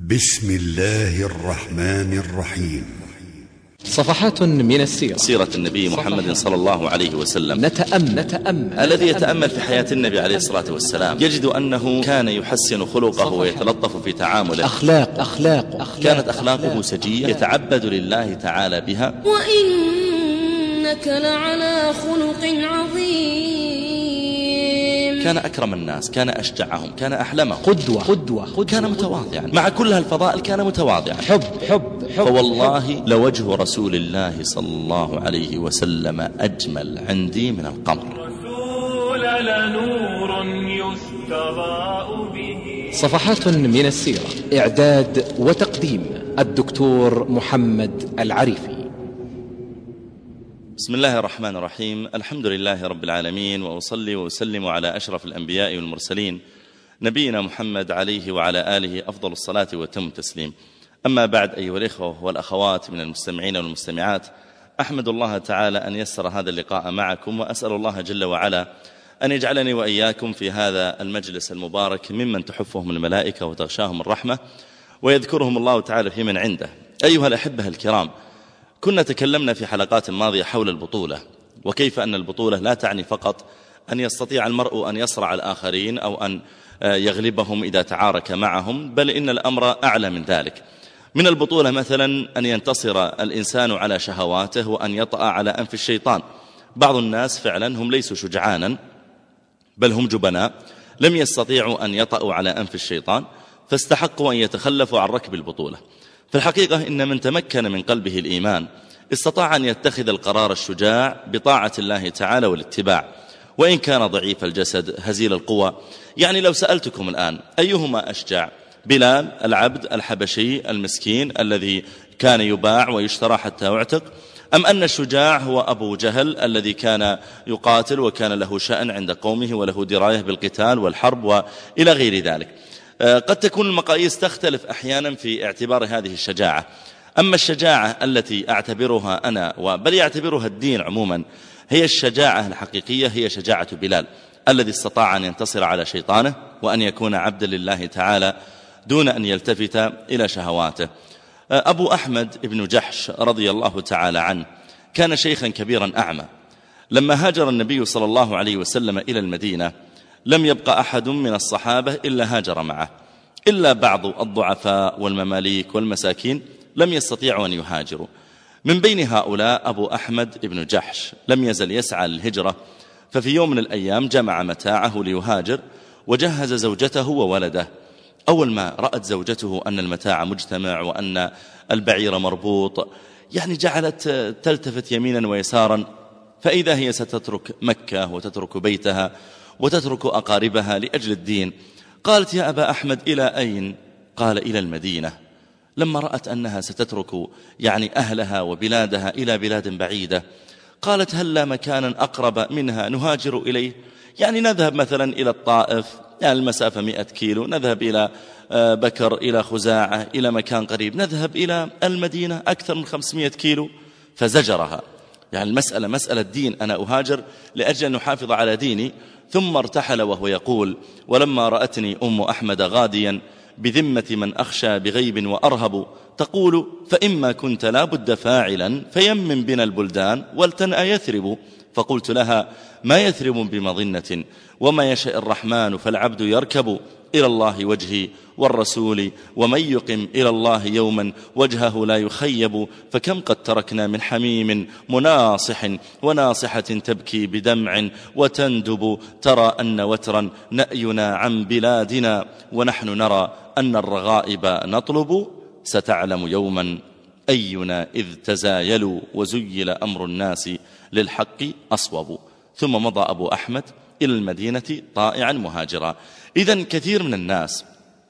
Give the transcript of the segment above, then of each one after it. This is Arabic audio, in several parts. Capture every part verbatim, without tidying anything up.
بسم الله الرحمن الرحيم. صفحات من السيرة. سيرة النبي محمد صلى الله عليه وسلم. نتأمل, نتأمل الذي يتأمل في حياة النبي عليه الصلاة والسلام يجد أنه كان يحسن خلقه ويتلطف في تعامله. أخلاق أخلاق, أخلاق كانت أخلاقه سجية يتعبد لله تعالى بها. وإنك لعلى خلق عظيم. كان أكرم الناس، كان أشجعهم، كان أحلمهم، قدوة, قدوة, قدوة كان متواضعا. مع كل هالفضائل كان متواضعا. حب حب, حب فوالله لوجه رسول الله صلى الله عليه وسلم أجمل عندي من القمر. رسول لنور يستضاء به. صفحات من السيرة. إعداد وتقديم الدكتور محمد العريفي. بسم الله الرحمن الرحيم. الحمد لله رب العالمين، وأصلي وأسلم على أشرف الأنبياء والمرسلين نبينا محمد عليه وعلى آله أفضل الصلاة وتم التسليم. أما بعد، أيها الإخوة والأخوات من المستمعين والمستمعات، أحمد الله تعالى أن يسر هذا اللقاء معكم، وأسأل الله جل وعلا أن يجعلني وإياكم في هذا المجلس المبارك ممن تحفهم الملائكة وتغشاهم الرحمة ويذكرهم الله تعالى في من عنده. أيها الأحبة الكرام، كنا تكلمنا في حلقات ماضية حول البطولة، وكيف أن البطولة لا تعني فقط أن يستطيع المرء أن يصرع الآخرين أو أن يغلبهم إذا تعارك معهم، بل إن الأمر أعلى من ذلك. من البطولة مثلا أن ينتصر الإنسان على شهواته وأن يطأ على أنف الشيطان. بعض الناس فعلا هم ليسوا شجعانا، بل هم جبناء، لم يستطيعوا أن يطأوا على أنف الشيطان، فاستحقوا أن يتخلفوا عن ركب البطولة. في الحقيقة إن من تمكن من قلبه الإيمان استطاع أن يتخذ القرار الشجاع بطاعة الله تعالى والاتباع، وإن كان ضعيف الجسد هزيل القوى. يعني لو سألتكم الآن أيهما أشجع، بلال العبد الحبشي المسكين الذي كان يباع ويشترى حتى يعتق، أم أن الشجاع هو أبو جهل الذي كان يقاتل وكان له شأن عند قومه وله دراية بالقتال والحرب وإلى غير ذلك؟ قد تكون المقاييس تختلف أحيانا في اعتبار هذه الشجاعة. أما الشجاعة التي أعتبرها أنا وبل يعتبرها الدين عموما هي الشجاعة الحقيقية، هي شجاعة بلال الذي استطاع أن ينتصر على شيطانه وأن يكون عبدا لله تعالى دون أن يلتفت إلى شهواته. أبو أحمد بن جحش رضي الله تعالى عنه كان شيخا كبيرا أعمى. لما هاجر النبي صلى الله عليه وسلم إلى المدينة لم يبقى أحد من الصحابة إلا هاجر معه، إلا بعض الضعفاء والمماليك والمساكين لم يستطيعوا أن يهاجروا. من بين هؤلاء أبو أحمد بن جحش لم يزل يسعى للهجرة، ففي يوم من الأيام جمع متاعه ليهاجر وجهز زوجته وولده. أول ما رأت زوجته أن المتاع مجتمع وأن البعير مربوط، يعني جعلت تلتفت يمينا ويسارا، فإذا هي ستترك مكة وتترك بيتها وتترك أقاربها لأجل الدين. قالت: يا أبا أحمد إلى أين؟ قال: إلى المدينة. لما رأت أنها ستترك يعني أهلها وبلادها إلى بلاد بعيدة، قالت: هل لا مكانا أقرب منها نهاجر إليه؟ يعني نذهب مثلا إلى الطائف، يعني المسافة مئة كيلو، نذهب إلى بكر، إلى خزاعة، إلى مكان قريب، نذهب إلى المدينة أكثر من خمسمائة كيلو. فزجرها، يعني المسألة مسألة دين، أنا أهاجر لأجل أن أحافظ على ديني. ثم ارتحل وهو يقول: ولما رأتني أم أحمد غاديا بذمة من أخشى بغيب وأرهب، تقول: فإما كنت لا بد فاعلا فيمن بنا البلدان ولتنأ يثرب. فقلت لها: ما يثرب بمظنة، وما يشاء الرحمن فالعبد يركب إلى الله وجهي والرسول، ومن يقم إلى الله يوما وجهه لا يخيب. فكم قد تركنا من حميم مناصح وناصحة تبكي بدمع وتندب، ترى أن وترا نأينا عن بلادنا ونحن نرى أن الرغائب نطلب. ستعلم يوما أينا إذ تزايلوا وزيل أمر الناس للحق أصوب. ثم مضى أبو أحمد إلى المدينة طائعا مهاجرا. إذن كثير من الناس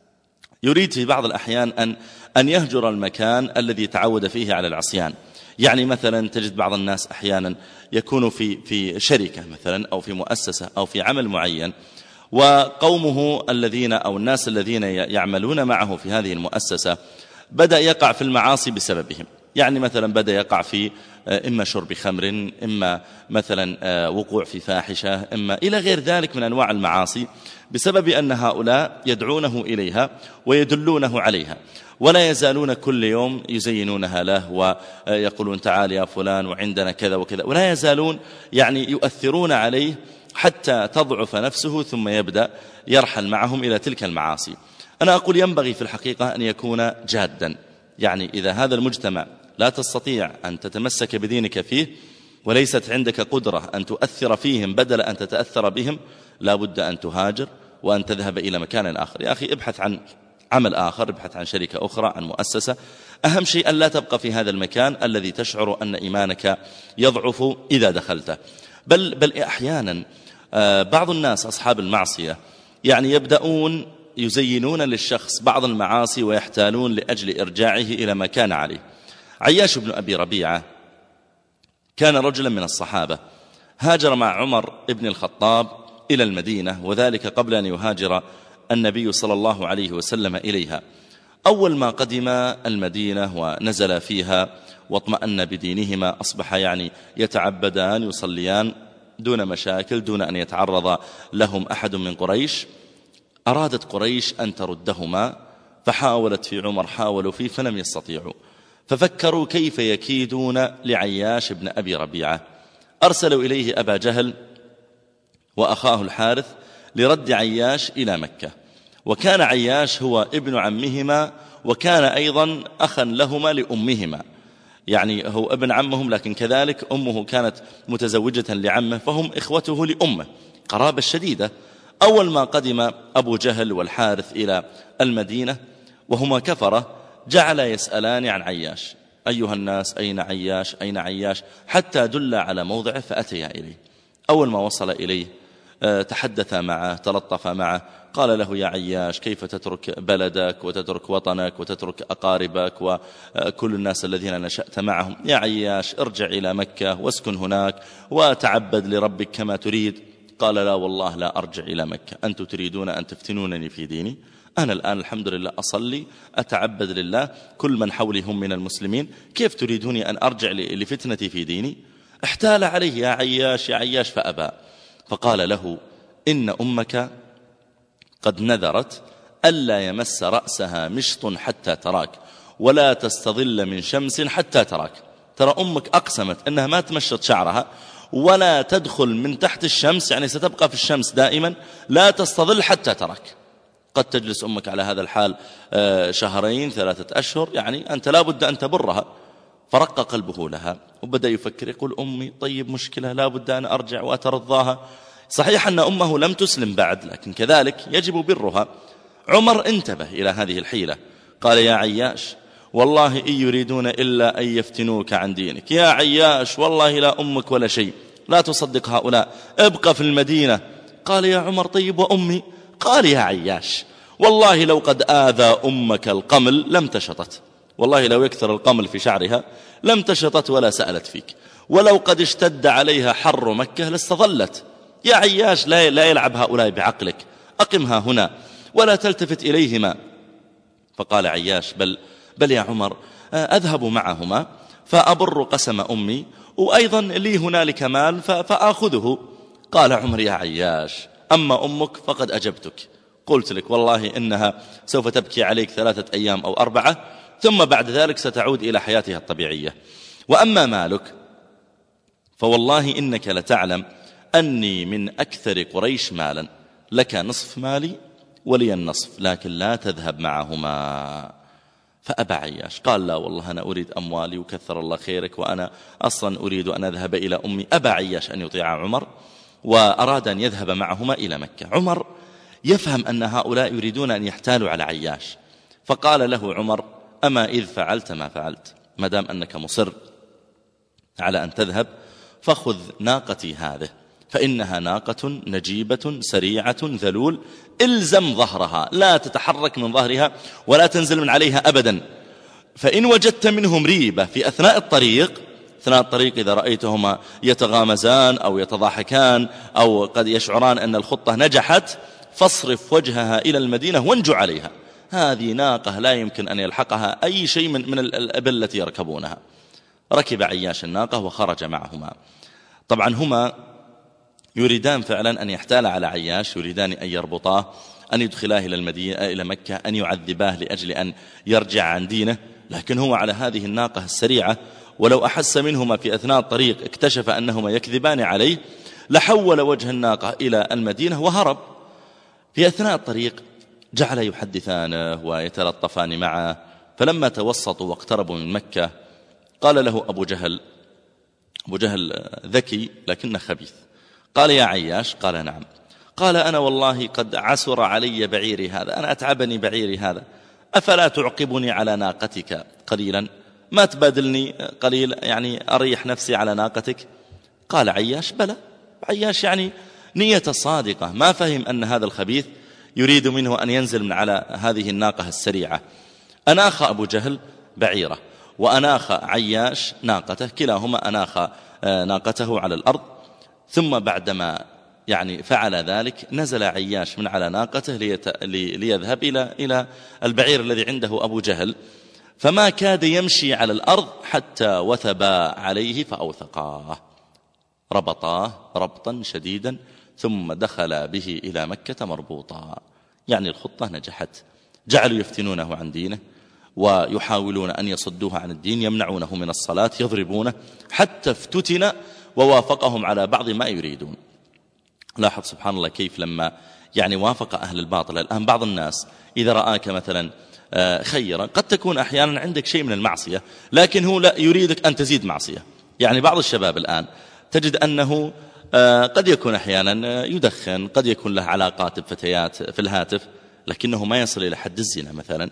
يريد في بعض الأحيان أن أن يهجر المكان الذي تعود فيه على العصيان. يعني مثلا تجد بعض الناس أحيانا يكون في في شركة مثلا أو في مؤسسة أو في عمل معين، وقومه الذين أو الناس الذين يعملون معه في هذه المؤسسة بدأ يقع في المعاصي بسببهم، يعني مثلا بدأ يقع في إما شرب خمر، إما مثلا وقوع في فاحشة، إما إلى غير ذلك من أنواع المعاصي، بسبب أن هؤلاء يدعونه إليها ويدلونه عليها، ولا يزالون كل يوم يزينونها له ويقولون تعال يا فلان وعندنا كذا وكذا، ولا يزالون يعني يؤثرون عليه حتى تضعف نفسه ثم يبدأ يرحل معهم إلى تلك المعاصي. أنا أقول ينبغي في الحقيقة أن يكون جادا، يعني إذا هذا المجتمع لا تستطيع أن تتمسك بدينك فيه وليست عندك قدرة أن تؤثر فيهم بدل أن تتأثر بهم، لا بد أن تهاجر وأن تذهب إلى مكان آخر. يا أخي ابحث عن عمل آخر، ابحث عن شركة أخرى، عن مؤسسة. أهم شيء أن لا تبقى في هذا المكان الذي تشعر أن إيمانك يضعف إذا دخلته. بل, بل أحيانا بعض الناس أصحاب المعصية يعني يبدأون يزينون للشخص بعض المعاصي ويحتالون لأجل إرجاعه إلى ما كان عليه. عياش بن أبي ربيعة كان رجلا من الصحابة، هاجر مع عمر بن الخطاب إلى المدينة، وذلك قبل أن يهاجر النبي صلى الله عليه وسلم إليها. أول ما قدم المدينة ونزل فيها واطمأن بدينهما أصبح يعني يتعبدان يصليان دون مشاكل، دون أن يتعرض لهم أحد من قريش. أرادت قريش أن تردهما، فحاولت في عمر، حاولوا فيه فلم يستطيعوا، ففكروا كيف يكيدون لعياش بن أبي ربيعة. أرسلوا إليه أبا جهل وأخاه الحارث لرد عياش إلى مكة، وكان عياش هو ابن عمهما، وكان أيضا أخا لهما لأمهما، يعني هو ابن عمهم لكن كذلك أمه كانت متزوجة لعمه، فهم إخوته لأمه، قرابة شديدة. أول ما قدم أبو جهل والحارث إلى المدينة وهما كفرة، جعل يسألان عن عياش، أيها الناس أين عياش أين عياش، حتى دل على موضعه فأتيا إليه. أول ما وصل إليه تحدث معه، تلطف معه، قال له يا عياش كيف تترك بلدك وتترك وطنك وتترك أقاربك وكل الناس الذين نشأت معهم؟ يا عياش ارجع إلى مكة واسكن هناك وتعبد لربك كما تريد. قال لا والله لا أرجع إلى مكة، أنتم تريدون أن تفتنونني في ديني؟ أنا الآن الحمد لله أصلي أتعبد لله، كل من حولي هم من المسلمين، كيف تريدوني أن أرجع لفتنتي في ديني؟ احتال عليه يا عياش يا عياش فأبى. فقال له إن أمك قد نذرت ألا يمس رأسها مشط حتى تراك، ولا تستظل من شمس حتى تراك. ترى أمك أقسمت أنها ما تمشط شعرها ولا تدخل من تحت الشمس، يعني ستبقى في الشمس دائما، لا تستظل حتى تراك. قد تجلس أمك على هذا الحال شهرين ثلاثة أشهر، يعني أنت لا بد أن تبرها. فرق قلبه لها وبدأ يفكر، يقول أمي طيب مشكلة، لا بد أن أرجع وأترضاها. صحيح أن أمه لم تسلم بعد، لكن كذلك يجب برها. عمر انتبه إلى هذه الحيلة، قال يا عياش والله إن يريدون إلا أن يفتنوك عن دينك. يا عياش والله لا أمك ولا شيء، لا تصدق هؤلاء، ابقى في المدينة. قال يا عمر طيب وأمي؟ قال يا عياش والله لو قد آذى أمك القمل لم تشطت، والله لو يكثر القمل في شعرها لم تشطت ولا سألت فيك، ولو قد اشتد عليها حر مكة لاستظلت. يا عياش لا لا يلعب هؤلاء بعقلك، أقمها هنا ولا تلتفت إليهما. فقال عياش بل, بل يا عمر أذهب معهما فأبر قسم أمي، وأيضا لي هنالك مال فأخذه. قال عمر يا عياش أما أمك فقد أجبتك، قلت لك والله إنها سوف تبكي عليك ثلاثة أيام أو أربعة، ثم بعد ذلك ستعود إلى حياتها الطبيعية. وأما مالك فوالله إنك لتعلم أني من أكثر قريش مالا، لك نصف مالي ولي النصف، لكن لا تذهب معهما. فأبى عياش، قال لا والله أنا أريد أموالي وكثر الله خيرك، وأنا أصلا أريد أن أذهب إلى أمي. أبى عياش أن يطيع عمر وأراد أن يذهب معهما إلى مكة. عمر يفهم أن هؤلاء يريدون أن يحتالوا على عياش، فقال له عمر أما إذ فعلت ما فعلت، ما دام أنك مصر على أن تذهب، فخذ ناقتي هذه فإنها ناقة نجيبة سريعة ذلول، إلزم ظهرها، لا تتحرك من ظهرها ولا تنزل من عليها أبدا. فإن وجدت منهم ريبة في أثناء الطريق، أثناء الطريق إذا رأيتهما يتغامزان أو يتضاحكان أو قد يشعران أن الخطة نجحت، فاصرف وجهها إلى المدينة وانجو عليها. هذه ناقة لا يمكن أن يلحقها أي شيء من, من الأبل التي يركبونها. ركب عياش الناقة وخرج معهما. طبعا هما يريدان فعلا أن يحتال على عياش، يريدان أن يربطاه، أن يدخلاه إلى المدينة إلى مكة، أن يعذباه لأجل أن يرجع عن دينه، لكن هو على هذه الناقة السريعة، ولو أحس منهما في أثناء الطريق اكتشف أنهما يكذبان عليه لحول وجه الناقة إلى المدينة وهرب. في أثناء الطريق جعل يحدثانه ويتلطفان معه، فلما توسطوا واقتربوا من مكة قال له أبو جهل، أبو جهل ذكي لكنه خبيث، قال يا عياش؟ قال نعم. قال أنا والله قد عسر علي بعيري هذا، أنا أتعبني بعيري هذا، أفلا تعقبني على ناقتك قليلا، ما تبادلني قليل يعني أريح نفسي على ناقتك؟ قال عياش بلى. عياش يعني نية صادقة، ما فهم أن هذا الخبيث يريد منه أن ينزل من على هذه الناقة السريعة. أناخ أبو جهل بعيره وأناخ عياش ناقته، كلاهما أناخ ناقته على الأرض. ثم بعدما يعني فعل ذلك نزل عياش من على ناقته ليت... لي... ليذهب إلى... إلى البعير الذي عنده أبو جهل، فما كاد يمشي على الأرض حتى وثبا عليه فأوثقاه، ربطاه ربطا شديدا، ثم دخل به إلى مكة مربوطا. يعني الخطة نجحت، جعلوا يفتنونه عن دينه ويحاولون أن يصدوه عن الدين، يمنعونه من الصلاة، يضربونه، حتى افتتن ووافقهم على بعض ما يريدون. لاحظ سبحان الله كيف لما يعني وافق أهل الباطل. الآن بعض الناس إذا رآك مثلا خيرا، قد تكون أحيانا عندك شيء من المعصية لكن هو لا يريدك أن تزيد معصية. يعني بعض الشباب الآن تجد أنه قد يكون أحيانا يدخن، قد يكون له علاقات بفتيات في الهاتف، لكنه ما يصل إلى حد الزنا مثلا،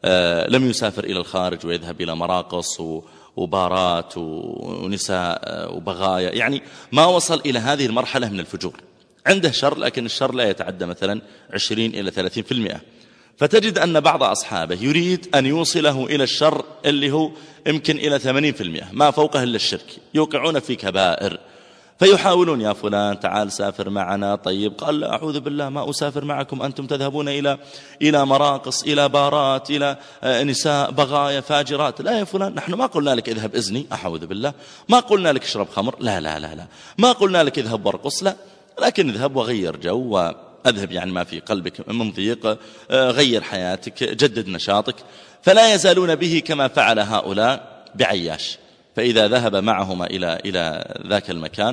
لم يسافر إلى الخارج ويذهب إلى مراقص وبارات ونساء وبغايا، يعني ما وصل إلى هذه المرحلة من الفجور. عنده شر لكن الشر لا يتعدى مثلا عشرين إلى ثلاثين في المئة. فتجد أن بعض أصحابه يريد أن يوصله إلى الشر اللي هو يمكن إلى ثمانين في المئة، ما فوقه إلا الشرك، يوقعون في كبائر. فيحاولون يا فلان تعال سافر معنا، طيب قال لا أعوذ بالله ما أسافر معكم، أنتم تذهبون إلى إلى مراقص، إلى بارات، إلى نساء بغايا فاجرات. لا يا فلان، نحن ما قلنا لك اذهب إزني، أعوذ بالله، ما قلنا لك اشرب خمر، لا لا لا لا، ما قلنا لك اذهب وارقص، لا، لكن اذهب وغير جو وأذهب يعني ما في قلبك من ضيق، غير حياتك، جدد نشاطك. فلا يزالون به كما فعل هؤلاء بعياش. فإذا ذهب معهما إلى إلى ذاك المكان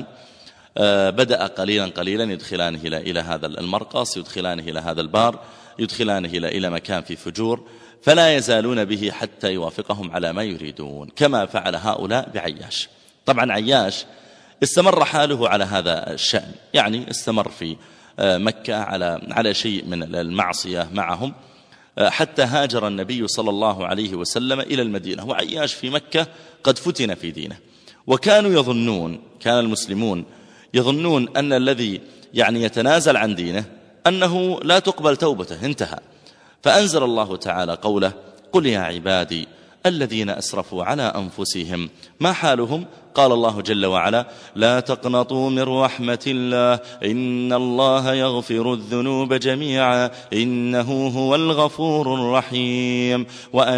بدأ قليلا قليلا يدخلانه إلى إلى هذا المرقص، يدخلانه إلى هذا البار، يدخلانه إلى إلى مكان في فجور، فلا يزالون به حتى يوافقهم على ما يريدون، كما فعل هؤلاء بعياش. طبعا عياش استمر حاله على هذا الشأن، يعني استمر في مكة على على شيء من المعصية معهم، حتى هاجر النبي صلى الله عليه وسلم إلى المدينة، وعياش في مكة قد فتن في دينه. وكانوا يظنون، كان المسلمون يظنون أن الذي يعني يتنازل عن دينه أنه لا تقبل توبته، انتهى. فأنزل الله تعالى قوله: قل يا عبادي الذين أسرفوا على أنفسهم ما حالهم؟ قال الله جل وعلا: لا تقنطوا من رحمة الله إن الله يغفر الذنوب جميعا إنه هو الغفور الرحيم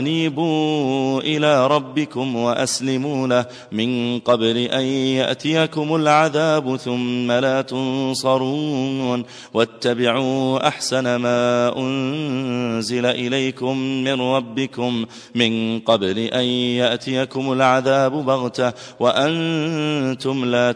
وأنيبوا إلى ربكم وأسلموا له من قبل أن يأتيكم العذاب ثم لا تنصرون واتبعوا أحسن ما أنزل إليكم من ربكم من قبل أن يأتيكم العذاب بغتة وأنتم لا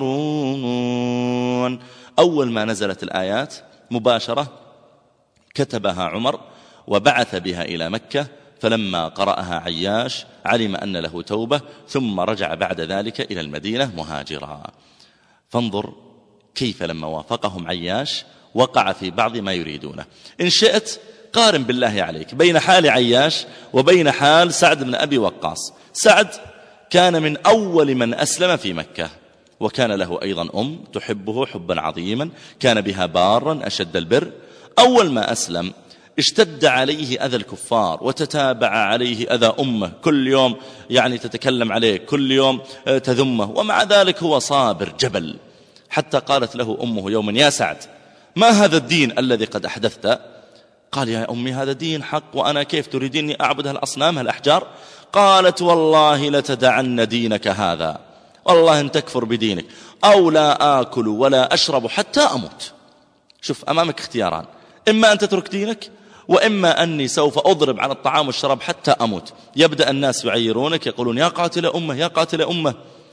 تشعرون. أول ما نزلت الآيات مباشرة كتبها عمر وبعث بها إلى مكة، فلما قرأها عياش علم أن له توبة، ثم رجع بعد ذلك إلى المدينة مهاجرا. فانظر كيف لما وافقهم عياش وقع في بعض ما يريدونه. إن شئت قارن بالله عليك بين حال عياش وبين حال سعد بن أبي وقاص. سعد كان من أول من أسلم في مكة، وكان له أيضا أم تحبه حبا عظيما، كان بها بارا أشد البر. أول ما أسلم اشتد عليه أذى الكفار، وتتابع عليه أذى أمه، كل يوم يعني تتكلم عليه، كل يوم تذمه، ومع ذلك هو صابر جبل. حتى قالت له أمه يوما: يا سعد ما هذا الدين الذي قد أحدثت؟ قال يا أمي هذا دين حق، وأنا كيف تريديني أعبد هالأصنام هالأحجار؟ قالت والله لتدعن دينك هذا، والله أن تكفر بدينك أو لا آكل ولا أشرب حتى أموت. شوف أمامك اختياران، إما أن تترك دينك وإما أني سوف أضرب عن الطعام والشراب حتى أموت. يبدأ الناس يعيرونك يقولون يا قاتل أمه يا قاتل أمه.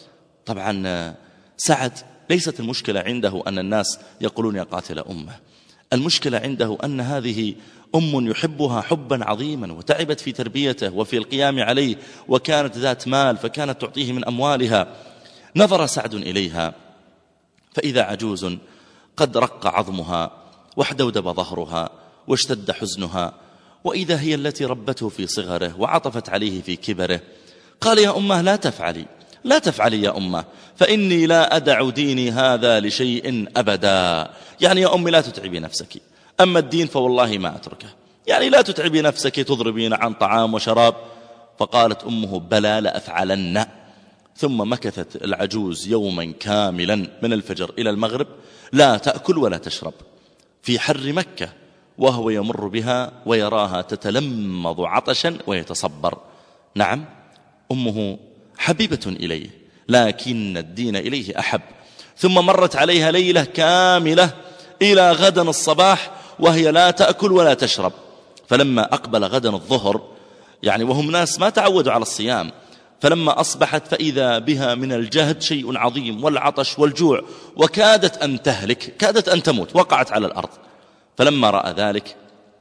طبعا سعد ليست المشكلة عنده أن الناس يقولون يا قاتل أمه، المشكلة عنده أن هذه أم يحبها حبا عظيما وتعبت في تربيته وفي القيام عليه، وكانت ذات مال فكانت تعطيه من أموالها. نظر سعد إليها فإذا عجوز قد رق عظمها واحدودب ظهرها واشتد حزنها، وإذا هي التي ربته في صغره وعطفت عليه في كبره. قال يا أمه لا تفعلي لا تفعلي يا أمه، فإني لا أدع ديني هذا لشيء أبدا. يعني يا أمي لا تتعبي نفسك، أما الدين فوالله ما أتركه، يعني لا تتعبي نفسك تضربين عن طعام وشراب. فقالت أمه بلى لأفعلن. ثم مكثت العجوز يوما كاملا من الفجر إلى المغرب لا تأكل ولا تشرب في حر مكة، وهو يمر بها ويراها تتلمض عطشا ويتصبر. نعم أمه حبيبة إليه، لكن الدين إليه أحب. ثم مرت عليها ليلة كاملة إلى غدا الصباح وهي لا تأكل ولا تشرب. فلما أقبل غدا الظهر، يعني وهم ناس ما تعودوا على الصيام، فلما أصبحت فإذا بها من الجهد شيء عظيم والعطش والجوع، وكادت أن تهلك، كادت أن تموت، وقعت على الأرض. فلما رأى ذلك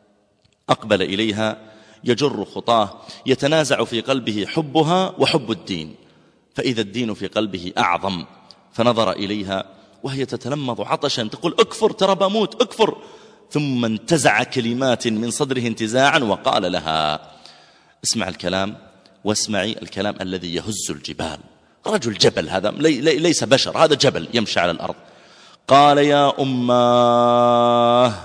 أقبل إليها يجر خطاه يتنازع في قلبه حبها وحب الدين، فإذا الدين في قلبه أعظم. فنظر إليها وهي تتلمض عطشا تقول أكفر ترى بموت أكفر، ثم انتزع كلمات من صدره انتزاعا وقال لها اسمع الكلام واسمعي الكلام الذي يهز الجبال. رجل جبل هذا، ليس بشر، هذا جبل يمشي على الأرض. قال يا أماه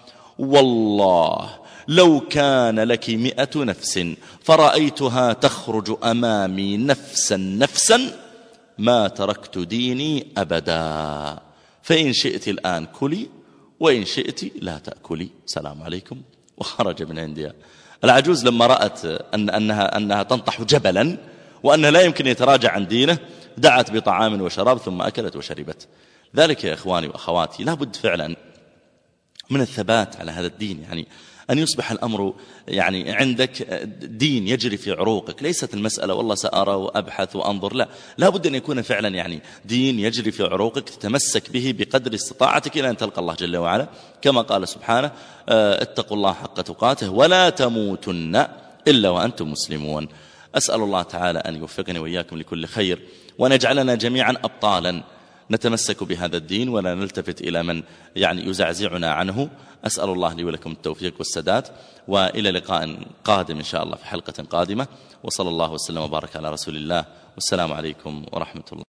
والله لو كان لك مئة نفس فرأيتها تخرج أمامي نفسا نفسا ما تركت ديني أبدا، فإن شئت الآن كلي وإن شئت لا تأكلي، سلام عليكم. وخرج من عندها. العجوز لما رأت أن أنها, أنها تنطح جبلا وأنها لا يمكن يتراجع عن دينه دعت بطعام وشراب ثم أكلت وشربت. ذلك يا إخواني وأخواتي لابد فعلا من الثبات على هذا الدين، يعني أن يصبح الأمر يعني عندك دين يجري في عروقك، ليست المسألة والله سأرى وأبحث وأنظر، لا، لابد أن يكون فعلا يعني دين يجري في عروقك تتمسك به بقدر استطاعتك إلى أن تلقى الله جل وعلا، كما قال سبحانه اتقوا الله حق تقاته ولا تموتن إلا وأنتم مسلمون. أسأل الله تعالى أن يوفقني وإياكم لكل خير، وأن يجعلنا جميعا أبطالا نتمسك بهذا الدين ولا نلتفت إلى من يعني يزعزعنا عنه. أسأل الله لي ولكم التوفيق والسداد، وإلى لقاء قادم إن شاء الله في حلقة قادمة، وصلى الله وسلم وبارك على رسول الله، والسلام عليكم ورحمة الله.